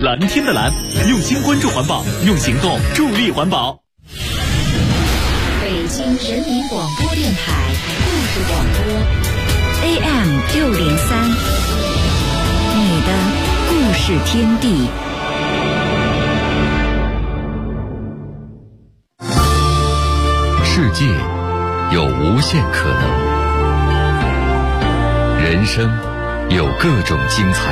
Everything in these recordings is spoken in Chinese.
蓝天的蓝，用心关注环保，用行动助力环保。 北京人民广播电台故事广播 AM603，你的故事天地。 世界有无限可能，人生有各种精彩，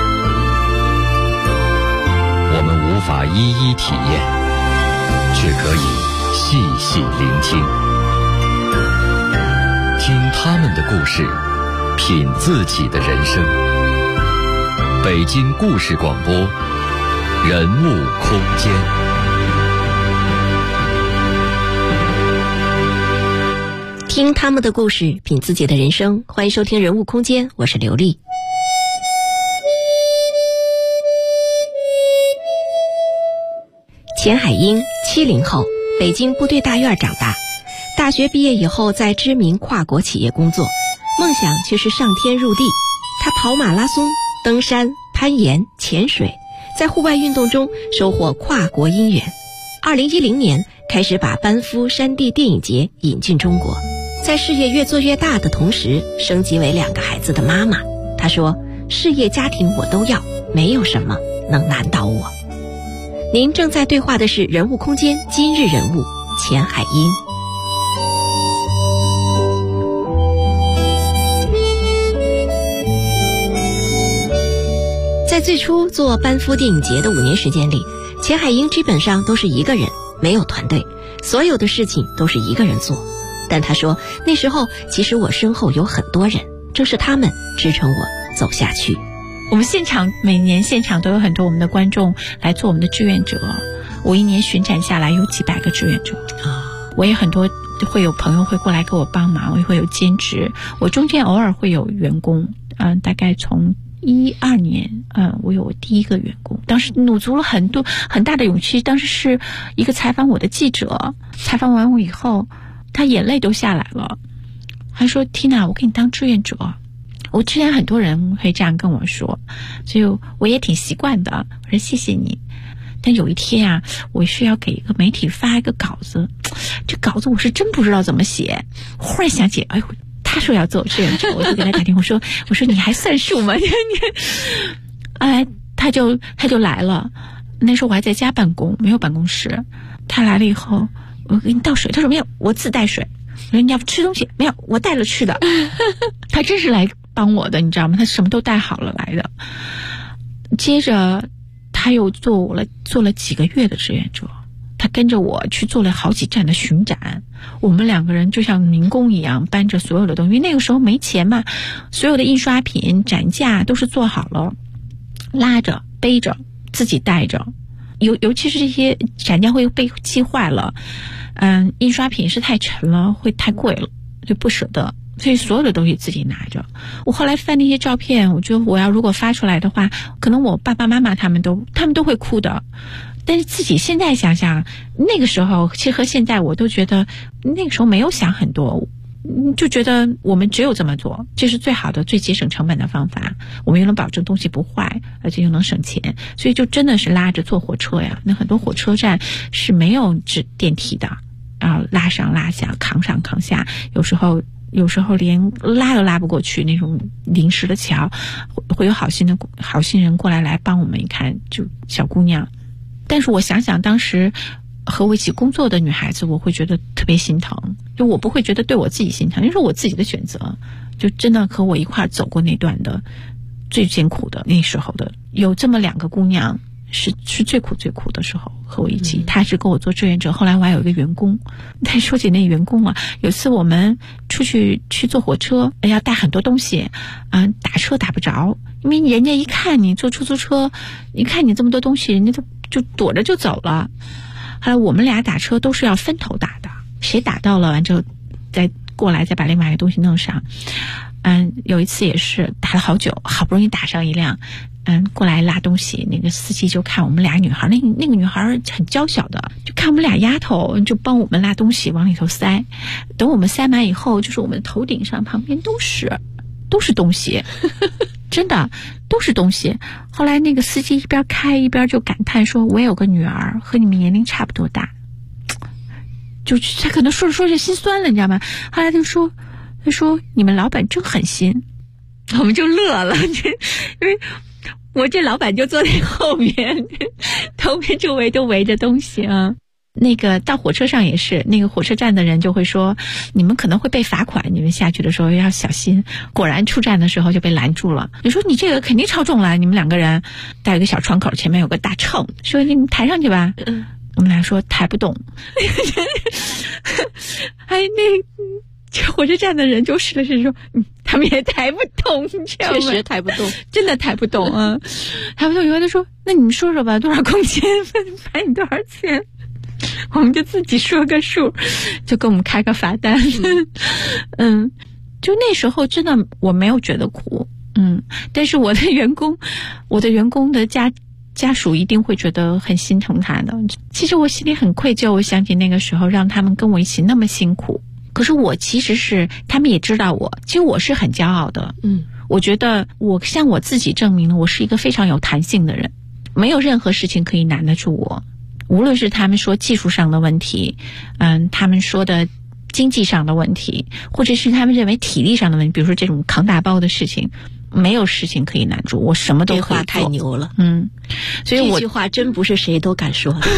我们无法一一体验，却可以细细聆听，听他们的故事，品自己的人生。北京故事广播，人物空间。 听他们的故事，品自己的人生。欢迎收听人物空间，我是刘丽。钱海英，70后，北京部队大院长大。大学毕业以后，在知名跨国企业工作，梦想却是上天入地。他跑马拉松、登山、攀岩、潜水，在户外运动中收获跨国姻缘。2010年开始把班夫山地电影节引进中国。在事业越做越大的同时，升级为2个孩子的妈妈。她说，事业家庭我都要，没有什么能难倒我。您正在对话的是人物空间今日人物钱海英。在最初做班夫电影节的5年时间里，钱海英基本上都是一个人，没有团队，所有的事情都是一个人做。但他说，那时候其实我身后有很多人，正是他们支撑我走下去。 我们每年现场都有很多我们的观众来做我们的志愿者，我一年巡展下来有几百个志愿者我也很多会有朋友会过来给我帮忙，我也会有兼职，我中间偶尔会有员工大概从12年我有我第一个员工，当时努足了很大的勇气。当时是一个采访我的记者，采访完我以后他眼泪都下来了，还说 Tina 我给你当志愿者。我之前很多人会这样跟我说，所以我也挺习惯的，我说谢谢你。但有一天我是要给一个媒体发一个稿子，这稿子我是真不知道怎么写，忽然想起哎呦他说要做志愿者，我就给他打电话我说你还算数吗？他就来了。那时候我还在家办公，没有办公室。他来了以后，我给你倒水，他说没有，我自带水。我说你要吃东西，没有，我带了吃的。他真是来帮我的，你知道吗？他什么都带好了来的。接着他又做了几个月的志愿者，他跟着我去做了好几站的巡展。我们2个人就像民工一样搬着所有的东西，因为那个时候没钱嘛，所有的印刷品展架都是做好了，拉着背着自己带着。尤其是这些展架会被气坏了，印刷品是太沉了，会太贵了，就不舍得，所以所有的东西自己拿着。我后来翻那些照片，我觉得我要如果发出来的话，可能我爸爸妈妈他们都会哭的。但是自己现在想想，那个时候其实和现在我都觉得那个时候没有想很多，就觉得我们只有这么做，这是最好的最节省成本的方法，我们又能保证东西不坏，而且又能省钱，所以就真的是拉着坐火车呀。那很多火车站是没有电梯的，然后拉上拉下，扛上扛下，有时候连拉都拉不过去，那种临时的桥会有好心人过来帮我们。一看就小姑娘，但是我想想当时和我一起工作的女孩子，我会觉得特别心疼，就我不会觉得对我自己心疼，因为是我自己的选择，就真的和我一块走过那段的最艰苦的那时候的，有这么2个姑娘是最苦的时候和我一起，她是跟我做志愿者。后来我还有一个员工，但说起那员工有次我们出去坐火车，要带很多东西打车打不着，因为人家一看你坐出租车，一看你这么多东西，人家就躲着就走了。后来我们俩打车都是要分头打的，谁打到了完之后再过来再把另外一个东西弄上。有一次也是打了好久，好不容易打上一辆过来拉东西，那个司机就看我们俩女孩，那个女孩很娇小的，就看我们俩丫头，就帮我们拉东西往里头塞。等我们塞满以后，就是我们头顶上旁边都是东西真的都是东西。后来那个司机一边开一边就感叹说，我有个女儿和你们年龄差不多大，就他可能说着说着心酸了，你知道吗？后来他说你们老板真狠心，我们就乐了，因为我这老板就坐在后面，头边周围都围着东西啊。那个到火车上也是，那个火车站的人就会说，你们可能会被罚款，你们下去的时候要小心。果然出站的时候就被拦住了。你说你这个肯定超重了，你们两个人带一个小窗口，前面有个大秤，说你们抬上去吧。我们俩说抬不动。还这火车站的人就试了试说，他们也抬不动，你知道吗？ 确实抬不动， 真的抬不动啊！抬不动以后他说，那你们说说吧，多少公斤，罚你多少钱？我们就自己说个数，就给我们开个罚单。就那时候真的我没有觉得苦，但是我的员工的家属一定会觉得很心疼他的。其实我心里很愧疚，我想起那个时候让他们跟我一起那么辛苦，可是我其实是他们也知道我，其实我是很骄傲的。我觉得我向我自己证明了我是一个非常有弹性的人，没有任何事情可以难得住我。无论是他们说技术上的问题，他们说的经济上的问题，或者是他们认为体力上的问题，比如说这种扛大包的事情，没有事情可以难住我，什么都可以做。 这话太牛了。 所以这句话真不是谁都敢说的。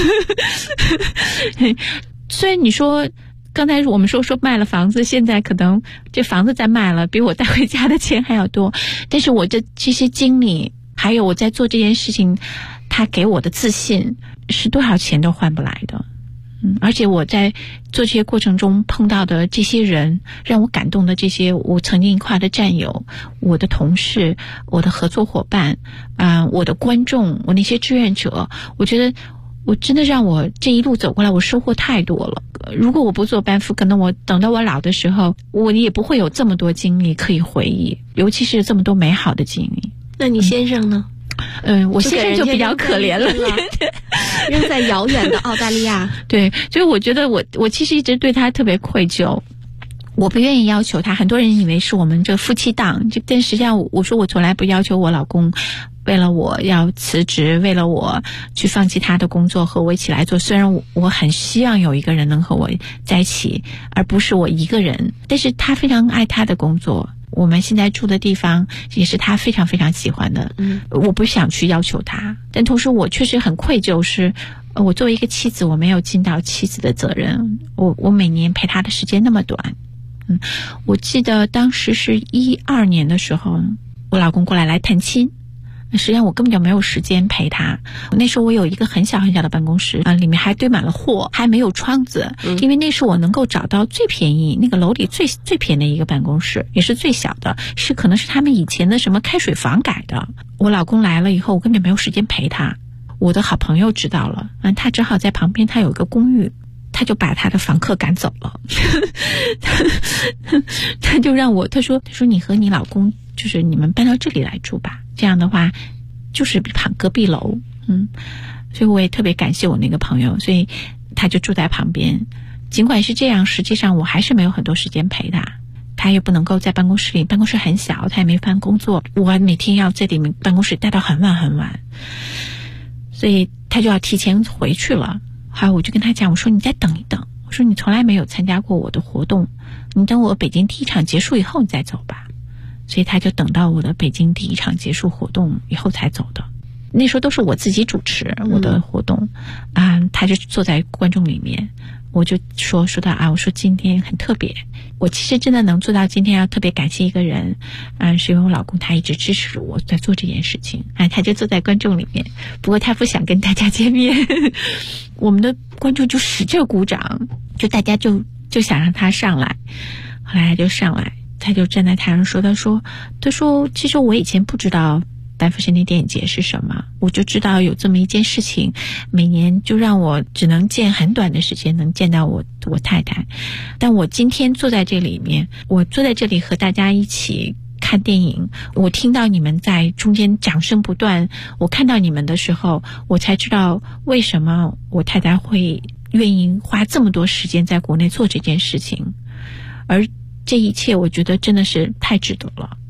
虽然你说刚才我们说卖了房子，现在可能这房子再卖了比我带回家的钱还要多，但是我这些经历还有我在做这件事情，他给我的自信是多少钱都换不来的。而且我在做这些过程中碰到的这些人，让我感动的这些我曾经一块的战友，我的同事，我的合作伙伴，我的观众，我那些志愿者，我觉得我真的让我这一路走过来，我收获太多了。如果我不做班夫，可能我等到我老的时候，我也不会有这么多经历可以回忆，尤其是这么多美好的经历。 那你先生呢？ 我先生就比较可怜了， 扔在遥远的澳大利亚。 对，所以我觉得我其实一直对他特别愧疚，我不愿意要求他。很多人以为是我们这夫妻档，但实际上我说我从来不要求我老公为了我要辞职，为了我去放弃他的工作和我一起来做。虽然我很希望有一个人能和我在一起，而不是我一个人，但是他非常爱他的工作。我们现在住的地方也是他非常非常喜欢的。我不想去要求他，但同时我确实很愧疚，是我作为一个妻子，我没有尽到妻子的责任。我每年陪他的时间那么短。我记得当时是12年的时候，我老公过来探亲，实际上我根本就没有时间陪他。那时候我有一个很小很小的办公室，里面还堆满了货，还没有窗子。因为那是我能够找到最便宜，那个楼里最便宜的一个办公室，也是最小的，可能是他们以前的什么开水房改的。我老公来了以后，我根本没有时间陪他。我的好朋友知道了，他只好在旁边，他有一个公寓，他就把他的房客赶走了。他就让我，他说你和你老公就是你们搬到这里来住吧，这样的话就是隔壁楼。所以我也特别感谢我那个朋友，所以他就住在旁边。尽管是这样，实际上我还是没有很多时间陪他，他也不能够在办公室里，办公室很小，他也没法工作，我每天要在里面办公室待到很晚很晚，所以他就要提前回去了。还有我就跟他讲，我说你再等一等，我说你从来没有参加过我的活动，你等我北京第一场结束以后你再走吧。所以他就等到我的北京第一场结束活动以后才走的。那时候都是我自己主持我的活动，他就坐在观众里面，我就说到我说今天很特别，我其实真的能做到今天要特别感谢一个人，是因为我老公他一直支持我在做这件事情，他就坐在观众里面，不过他不想跟大家见面，我们的观众就使劲鼓掌，就大家就想让他上来，后来他就上来，他就站在台上说，他说其实我以前不知道班夫森林电影节是什么，我就知道有这么一件事情，每年就让我只能见很短的时间能见到我太太，但我今天坐在这里面，我坐在这里和大家一起看电影，我听到你们在中间掌声不断，我看到你们的时候，我才知道为什么我太太会愿意花这么多时间在国内做这件事情，而这一切我觉得真的是太值得了。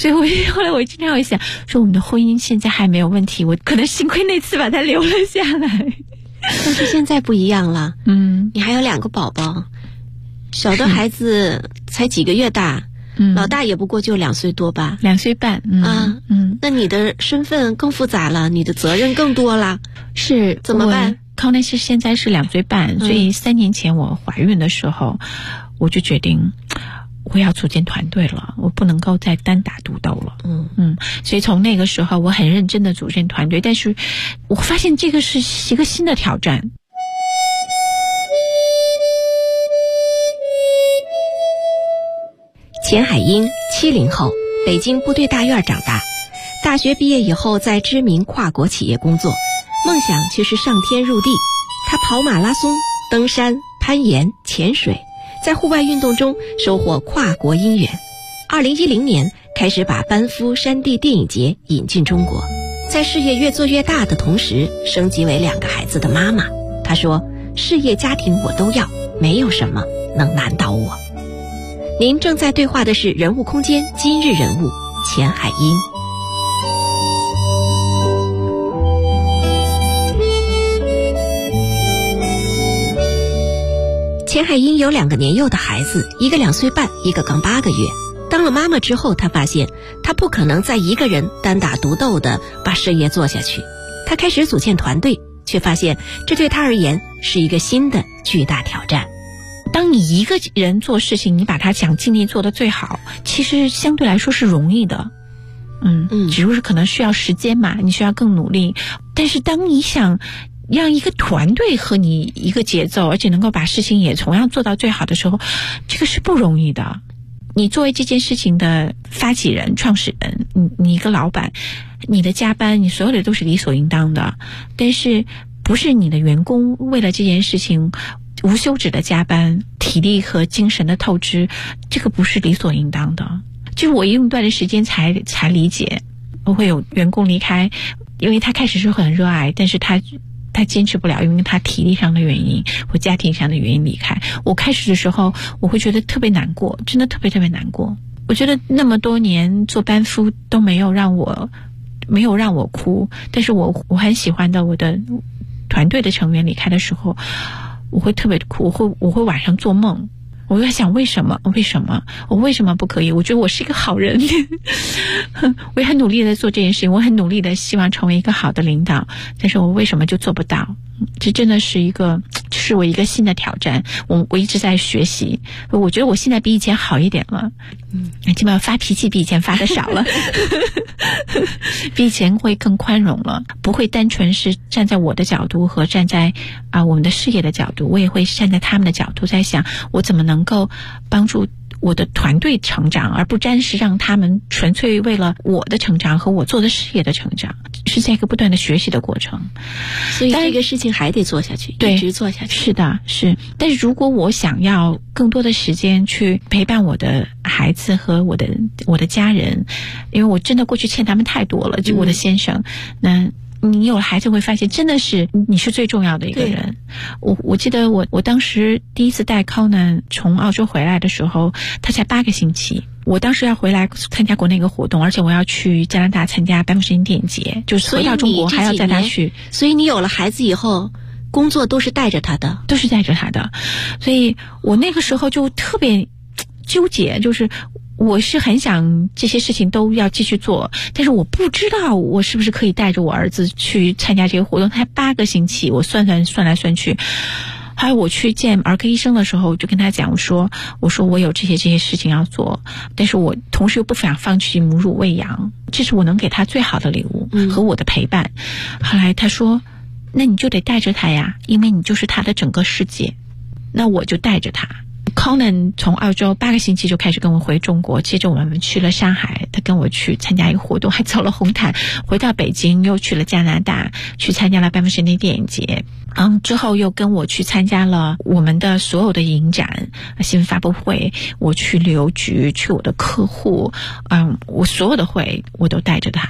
所以后来我经常会想说，我们的婚姻现在还没有问题，我可能幸亏那次把它留了下来。 但是现在不一样了，你还有2个宝宝，小的孩子才几个月大，老大也不过就2岁多吧 ，2岁半， 那你的身份更复杂了，你的责任更多了， 是怎么办？ 康奈是现在是2岁半，所以3年前我怀孕的时候，我就决定我要组建团队了，我不能够再单打独斗了。所以从那个时候我很认真的组建团队，但是我发现这个是一个新的挑战。 钱海英70后，北京部队大院长大，大学毕业以后在知名跨国企业工作，梦想却是上天入地。他跑马拉松、登山、攀岩、潜水，在户外运动中收获跨国姻缘。2010年开始把班夫山地电影节引进中国，在事业越做越大的同时，升级为2个孩子的妈妈。她说，事业家庭我都要，没有什么能难倒我。您正在对话的是人物空间今日人物钱海英。钱海英有2个年幼的孩子，一个2岁半，一个刚8个月。当了妈妈之后，她发现她不可能再一个人单打独斗地把事业做下去。她开始组建团队，却发现这对她而言是一个新的巨大挑战。 当你一个人做事情，你把它想尽力做得最好，其实相对来说是容易的。只不过是可能需要时间嘛，你需要更努力。但是当你想让一个团队和你一个节奏，而且能够把事情也同样做到最好的时候，这个是不容易的。你作为这件事情的发起人、创始人，你一个老板，你的加班，你所有的都是理所应当的。但是不是你的员工为了这件事情无休止的加班，体力和精神的透支，这个不是理所应当的。就是我用一段的时间才理解，我会有员工离开，因为他开始是很热爱，但是他坚持不了，因为他体力上的原因或家庭上的原因离开。我开始的时候我会觉得特别难过，真的特别特别难过。我觉得那么多年做班夫都没有让我哭，但是我很喜欢的我的团队的成员离开的时候，我会特别哭，我会晚上做梦，我在想为什么我为什么不可以？我觉得我是一个好人我也很努力的做这件事情，我很努力的希望成为一个好的领导，但是我为什么就做不到？这真的是我一个新的挑战。我一直在学习，我觉得我现在比以前好一点了，基本上发脾气比以前发的少了比以前会更宽容了，不会单纯是站在我的角度和站在我们的事业的角度，我也会站在他们的角度，在想我怎么能够帮助我的团队成长，而不单是让他们纯粹为了我的成长和我做的事业的成长，是在一个不断的学习的过程。 所以这个事情还得做下去，一直做下去。 是的，是。但是如果我想要更多的时间去陪伴我的孩子和我的家人，因为我真的过去欠他们太多了，就我的先生，那你有了孩子会发现真的是你是最重要的一个人。我记得我当时第一次带Conan从澳洲回来的时候，他才8个星期。我当时要回来参加国内一个活动，而且我要去加拿大参加班夫山地电影节，就是回到中国还要带他去。 所以你有了孩子以后，工作都是带着他的。 所以我那个时候就特别纠结，就是我是很想这些事情都要继续做，但是我不知道我是不是可以带着我儿子去参加这个活动。他8个星期，我算来算去。还有我去见儿科医生的时候，我就跟他讲，我说我有这些事情要做，但是我同时又不想放弃母乳喂养，这是我能给他最好的礼物和我的陪伴。后来他说，那你就得带着他呀，因为你就是他的整个世界。那我就带着他。Conan 从澳洲8个星期就开始跟我回中国，接着我们去了上海，他跟我去参加一个活动，还走了红毯，回到北京又去了加拿大，去参加了班夫山地电影节。之后又跟我去参加了我们的所有的影展、新闻发布会，我去旅游局，去我的客户，我所有的会我都带着他。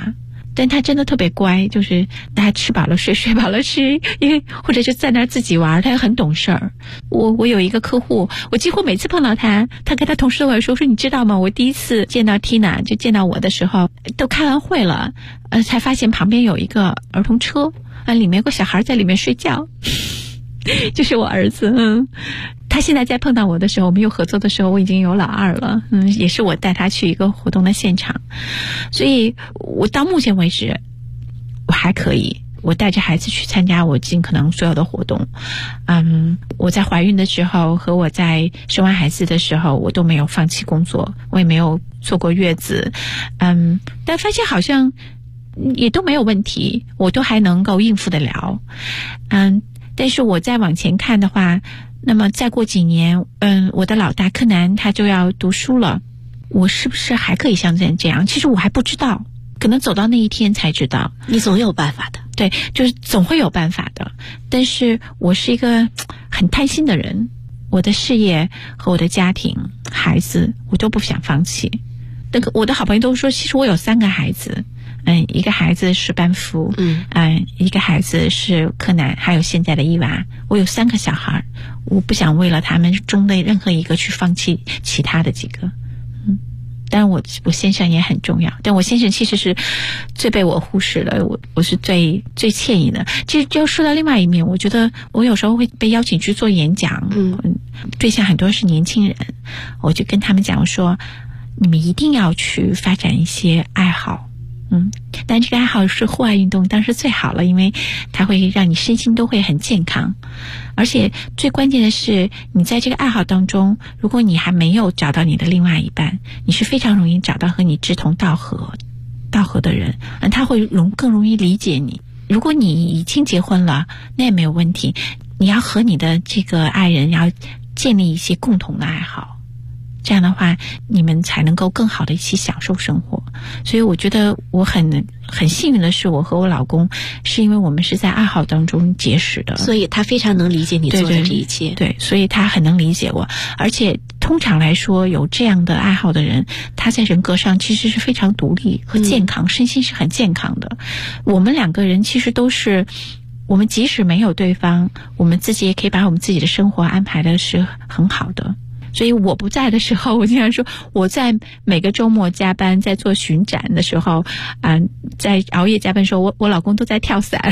但他真的特别乖，就是他吃饱了睡，睡饱了吃，因为或者就在那儿自己玩，他也很懂事儿。我有一个客户，我几乎每次碰到他跟他同事都会说你知道吗？我第一次见到 Tina 就见到我的时候，都开完会了，才发现旁边有一个儿童车，里面有个小孩在里面睡觉，就是我儿子。他现在在碰到我的时候，我们又合作的时候，我已经有老二了，也是我带他去一个活动的现场，所以我到目前为止我还可以，我带着孩子去参加我尽可能所有的活动。我在怀孕的时候和我在生完孩子的时候，我都没有放弃工作，我也没有坐过月子，但发现好像也都没有问题，我都还能够应付得了。但是我再往前看的话，那么再过几年，我的老大柯南他就要读书了，我是不是还可以像这样？其实我还不知道，可能走到那一天才知道。 你总有办法的。 对，就是总会有办法的。但是我是一个很贪心的人，我的事业和我的家庭、孩子，我都不想放弃。我的好朋友都说，其实我有3个孩子。一个孩子是班夫，一个孩子是柯南，还有现在的伊娃。我有3个小孩，我不想为了他们中的任何一个去放弃其他的几个。当然我先生也很重要，但我先生其实是最被我忽视的，我是最歉意的。其实就说到另外一面，我觉得我有时候会被邀请去做演讲，对象很多是年轻人，我就跟他们讲，我说你们一定要去发展一些爱好。但这个爱好是户外运动，当然是最好了，因为它会让你身心都会很健康。而且最关键的是，你在这个爱好当中，如果你还没有找到你的另外一半，你是非常容易找到和你志同道合的人，他会更容易理解你。如果你已经结婚了，那也没有问题，你要和你的这个爱人要建立一些共同的爱好，这样的话你们才能够更好的一起享受生活。所以我觉得我很幸运的是，我和我老公是因为我们是在爱好当中结识的， 所以他非常能理解你做的这一切。 对，所以他很能理解我。而且通常来说，有这样的爱好的人，他在人格上其实是非常独立和健康，身心是很健康的。我们2个人其实都是，我们即使没有对方，我们自己也可以把我们自己的生活安排的是很好的。所以我不在的时候，我经常说我在每个周末加班，在做巡展的时候，在熬夜加班的时候，我老公都在跳伞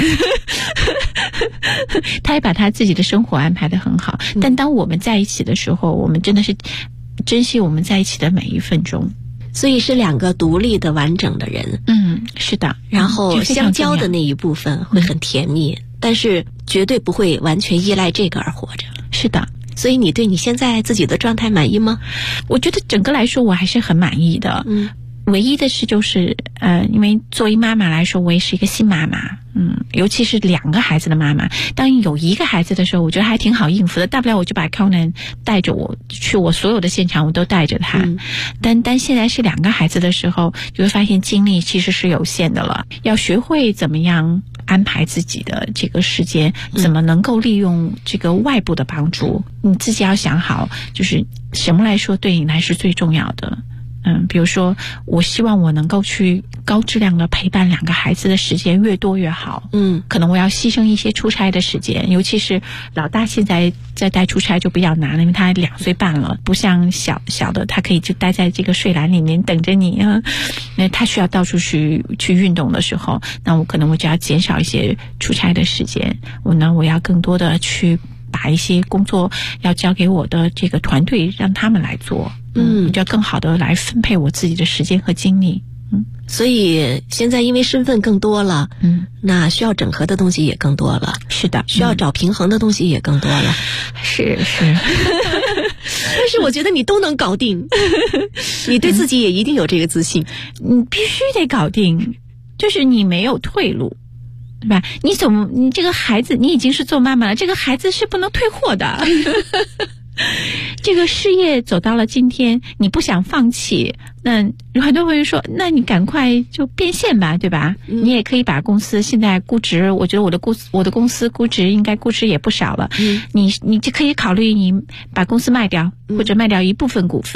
他也把他自己的生活安排得很好。但当我们在一起的时候，我们真的是珍惜我们在一起的每一分钟。 所以是2个独立的完整的人。 是的。 然后相交的那一部分会很甜蜜，但是绝对不会完全依赖这个而活着。 是的。 所以你对你现在自己的状态满意吗？ 我觉得整个来说我还是很满意的。唯一的是就是因为作为妈妈来说，我也是一个新妈妈，尤其是2个孩子的妈妈。当有1个孩子的时候，我觉得还挺好应付的，大不了我就把 Conan 带着我去我所有的现场，我都带着他。但现在是2个孩子的时候，就会发现精力其实是有限的了，要学会怎么样安排自己的这个时间，怎么能够利用这个外部的帮助，你自己要想好，就是什么来说对你来是最重要的。比如说我希望我能够去高质量的陪伴2个孩子的时间越多越好。可能我要牺牲一些出差的时间，尤其是老大现在在带出差就比较难了，因为他2岁半了，不像小的他可以就待在这个睡篮里面等着你啊。他需要到处去运动的时候，那我可能我就要减少一些出差的时间，我要更多的去把一些工作要交给我的这个团队让他们来做。我就要更好的来分配我自己的时间和精力。 所以现在因为身份更多了，那需要整合的东西也更多了。 是的， 需要找平衡的东西也更多了。 是但是我觉得你都能搞定你对自己也一定有这个自信。 你必须得搞定，就是你没有退路，对吧？你这个孩子，你已经是做妈妈了，这个孩子是不能退货的这个事业走到了今天，你不想放弃，那有很多朋友说，那你赶快就变现吧，对吧？你也可以把公司现在估值，我觉得我的公司估值应该估值也不少了。你就可以考虑你把公司卖掉，或者卖掉一部分股份，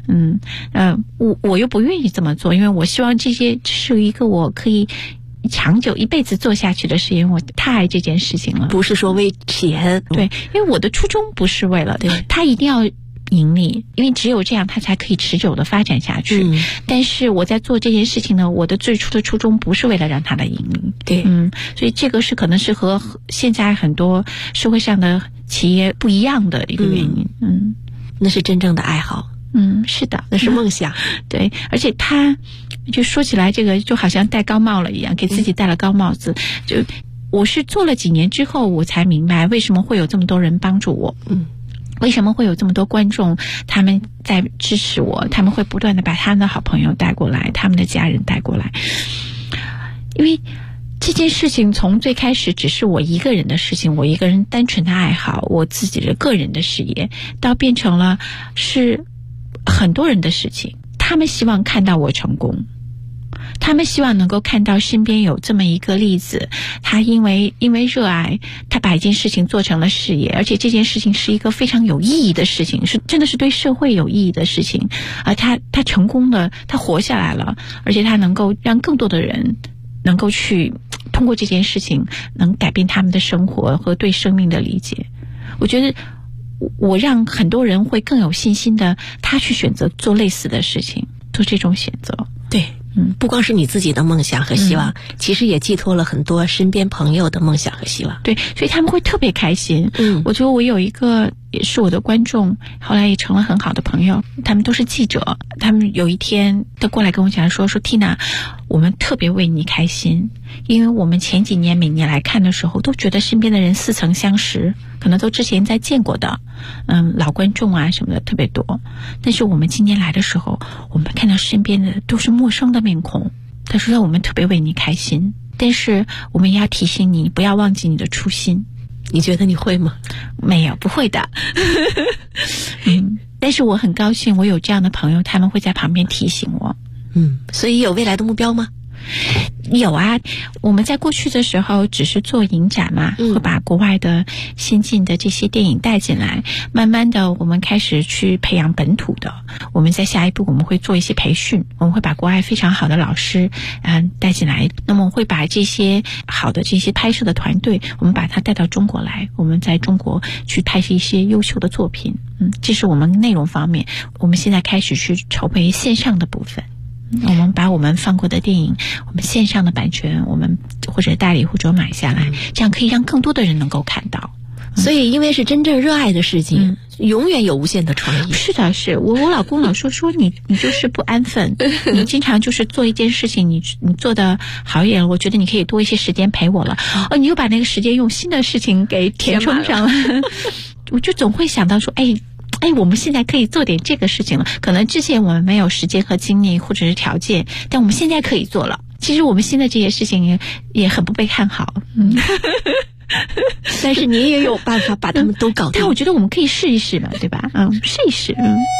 我又不愿意这么做，因为我希望这是一个我可以长久一辈子做下去的事情，我太爱这件事情了。 不是说为钱， 对，因为我的初衷不是为了他一定要盈利，因为只有这样它才可以持久的发展下去。但是我在做这件事情呢，我的最初的初衷不是为了让它的盈利。 对， 所以这个是可能是和现在很多社会上的企业不一样的一个原因。 那是真正的爱好。 是的， 那是梦想。 对，而且他就说起来这个就好像戴高帽了一样，给自己戴了高帽子。就我是做了几年之后，我才明白为什么会有这么多人帮助我。为什么会有这么多观众他们在支持我，他们会不断的把他们的好朋友带过来，他们的家人带过来。因为这件事情从最开始只是我一个人的事情，我一个人单纯的爱好，我自己的个人的事业，到变成了是很多人的事情。他们希望看到我成功，他们希望能够看到身边有这么一个例子，他因为热爱，他把一件事情做成了事业，而且这件事情是一个非常有意义的事情，是真的是对社会有意义的事情。他成功了，他活下来了，而且他能够让更多的人能够去通过这件事情能改变他们的生活和对生命的理解。我觉得我让很多人会更有信心的，他去选择做类似的事情，做这种选择。 对，不光是你自己的梦想和希望，其实也寄托了很多身边朋友的梦想和希望。 对，所以他们会特别开心。我觉得我有一个也是我的观众，后来也成了很好的朋友，他们都是记者。他们有一天都过来跟我讲说 Tina， 我们特别为你开心，因为我们前几年每年来看的时候都觉得身边的人似曾相识，可能都之前在见过的老观众啊什么的特别多，但是我们今年来的时候，我们看到身边的都是陌生的面孔。他说我们特别为你开心，但是我们也要提醒你不要忘记你的初心。 你觉得你会吗？ 没有，不会的。但是我很高兴我有这样的朋友，他们会在旁边提醒我。 所以有未来的目标吗？ 有啊，我们在过去的时候只是做影展嘛，会把国外的先进的这些电影带进来，慢慢的我们开始去培养本土的。我们在下一步我们会做一些培训，我们会把国外非常好的老师带进来，那么我会把这些好的这些拍摄的团队，我们把它带到中国来，我们在中国去拍摄一些优秀的作品。这是我们内容方面，我们现在开始去筹备线上的部分。我们把我们放过的电影，我们线上的版权，我们或者代理或者买下来，这样可以让更多的人能够看到。 所以因为是真正热爱的事情，永远有无限的创意。 是的，是我老公老说你就是不安分，你经常就是做一件事情，你做的好一点，我觉得你可以多一些时间陪我了。你又把那个时间用新的事情给填充上了。我就总会想到说，我们现在可以做点这个事情了，可能之前我们没有时间和精力或者是条件，但我们现在可以做了。其实我们现在这些事情也很不被看好。 但是你也有办法把他们都搞定。 但我觉得我们可以试一试嘛，对吧？试一试。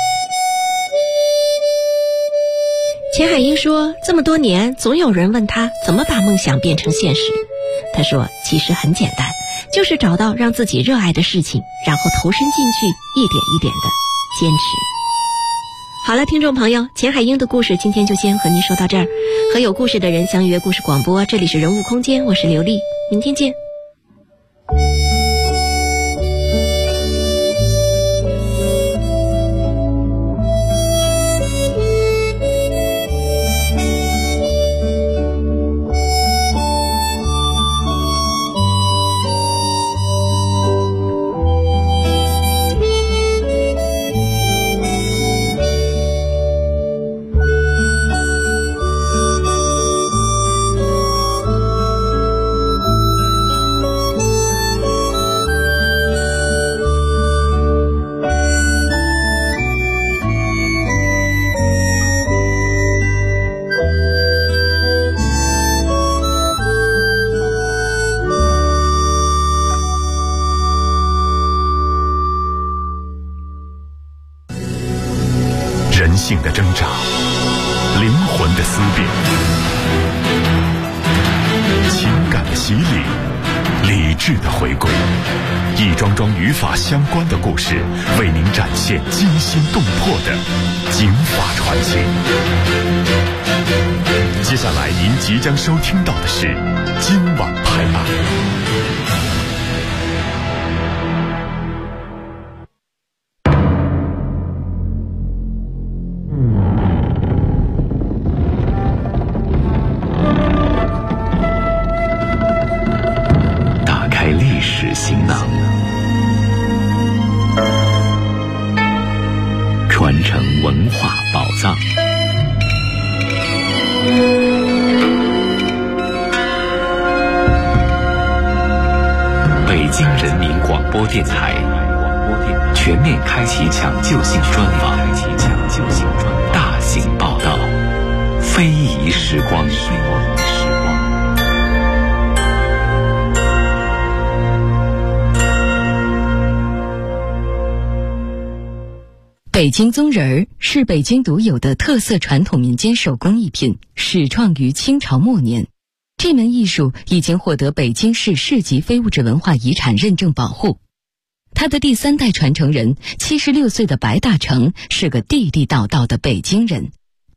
钱海英说，这么多年总有人问他怎么把梦想变成现实。他说其实很简单，就是找到让自己热爱的事情，然后投身进去，一点一点的坚持。好了，听众朋友，钱海英的故事今天就先和您说到这儿。和有故事的人相约故事广播，这里是人物空间，我是刘丽，明天见。 人性的挣扎，灵魂的思辨，情感的洗礼， 理智的回归，一桩桩与法相关的故事，为您展现惊心动魄的警法传奇。接下来您即将收听到的是今晚拍案。 历史行囊，传承文化宝藏。北京人民广播电台全面开启抢救性专访，大型报道，非遗时光。 北京宗人儿是北京独有的特色传统民间手工艺品，始创于清朝末年。这门艺术已经获得北京市市级非物质文化遗产认证保护。他的第3代传承人76岁的白大成是个地地道道的北京人。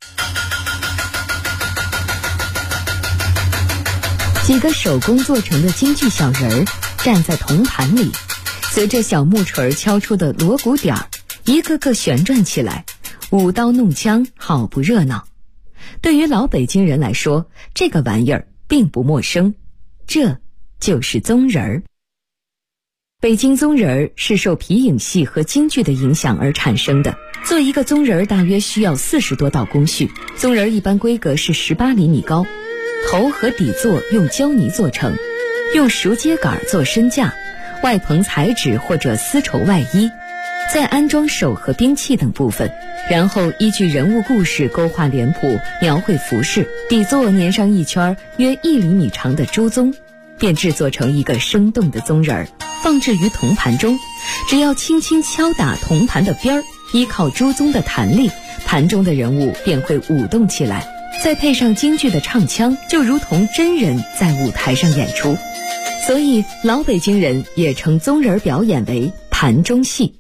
几个手工做成的京剧小人儿站在铜盘里，随着小木锤敲出的锣鼓点儿，一个个旋转起来，舞刀弄枪，好不热闹。对于老北京人来说，这个玩意儿并不陌生，这就是宗人儿。北京宗人儿是受皮影戏和京剧的影响而产生的。做一个宗人儿大约需要40多道工序，宗人儿一般规格是18厘米高，头和底座用胶泥做成，用熟秸秆做身架，外棚彩纸或者丝绸外衣，再安装手和兵器等部分，然后依据人物故事勾画脸谱，描绘服饰，底座粘上一圈约1厘米长的猪鬃，便制作成一个生动的宗人儿，放置于铜盘中。只要轻轻敲打铜盘的边儿，依靠猪鬃的弹力，盘中的人物便会舞动起来，再配上京剧的唱腔，就如同真人在舞台上演出。所以老北京人也称宗人儿表演为盘中戏。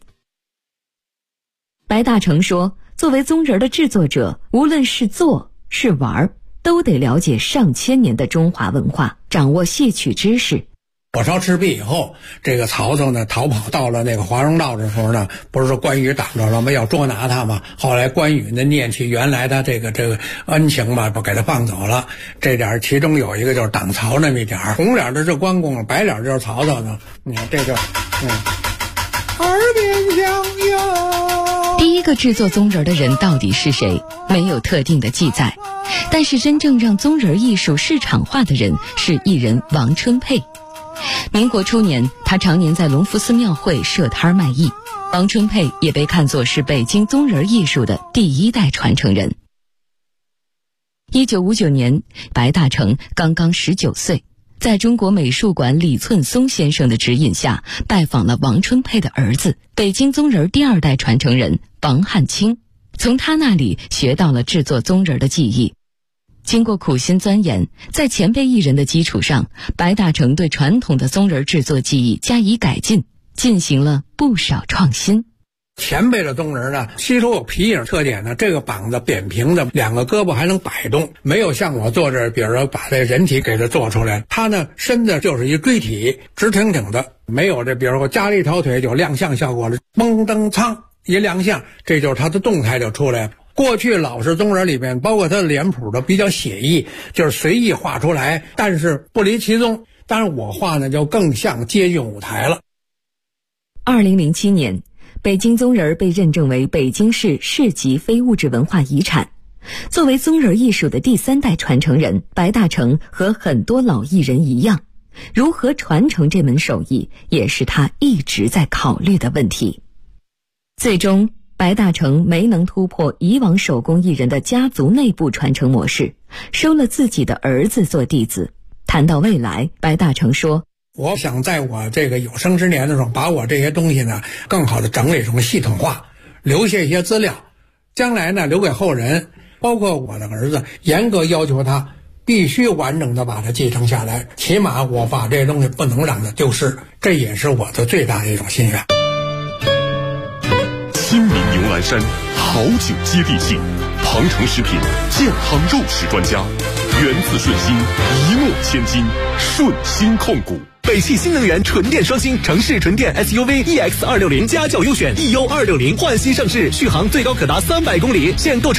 白大成说，作为宗人的制作者，无论是做是玩，都得了解上千年的中华文化，掌握戏曲知识。 火烧赤壁以后，这个曹操呢逃跑到了那个华容道的时候呢，不是说关羽挡着了吗？要捉拿他嘛。后来关羽呢念起原来的这个恩情嘛，不给他放走了。这点其中有一个就是挡曹那么一点，红脸的是关公，白脸就是曹操呢。你看这就耳边响哟。 第一个制作宗人的人到底是谁，没有特定的记载，但是真正让宗人艺术市场化的人是艺人王春佩。民国初年，他常年在隆福寺庙会设摊卖艺。王春佩也被看作是北京宗人艺术的第1代传承人。1959年，白大成刚刚19岁，在中国美术馆李寸松先生的指引下，拜访了王春佩的儿子，北京宗人第2代传承人王汉卿，从他那里学到了制作宗人的技艺。经过苦心钻研，在前辈艺人的基础上，白大成对传统的宗人制作技艺加以改进，进行了不少创新。 前辈的宗人呢，吸收有皮影特点呢，这个膀子扁平的，2个胳膊还能摆动，没有像我做这，比如说把这人体给它做出来，他呢身子就是一锥体，直挺挺的，没有这比如说加了一条腿有亮相效果了，嘣噔苍一亮相，这就是他的动态就出来了。过去老式宗人里面，包括他的脸谱都比较写意，就是随意画出来，但是不离其宗。当然我画呢就更像接近舞台了。 2007年，北京宗人被认证为北京市市级非物质文化遗产。作为宗人艺术的第3代传承人，白大成和很多老艺人一样，如何传承这门手艺，也是他一直在考虑的问题。最终白大成没能突破以往手工艺人的家族内部传承模式，收了自己的儿子做弟子。谈到未来，白大成说， 我想在我这个有生之年的时候，把我这些东西呢更好的整理成系统化，留下一些资料，将来呢留给后人，包括我的儿子，严格要求他必须完整的把它继承下来，起码我把这东西不能让它丢失，这也是我的最大的一种心愿。 亲民牛栏山，好酒接地气，庞城食品健康肉食专家，源自顺心，一诺千金，顺心控股。 北汽新能源纯电双星城市纯电 SUV EX260 家轿优选 EU260 焕新上市，续航最高可达300公里，现购车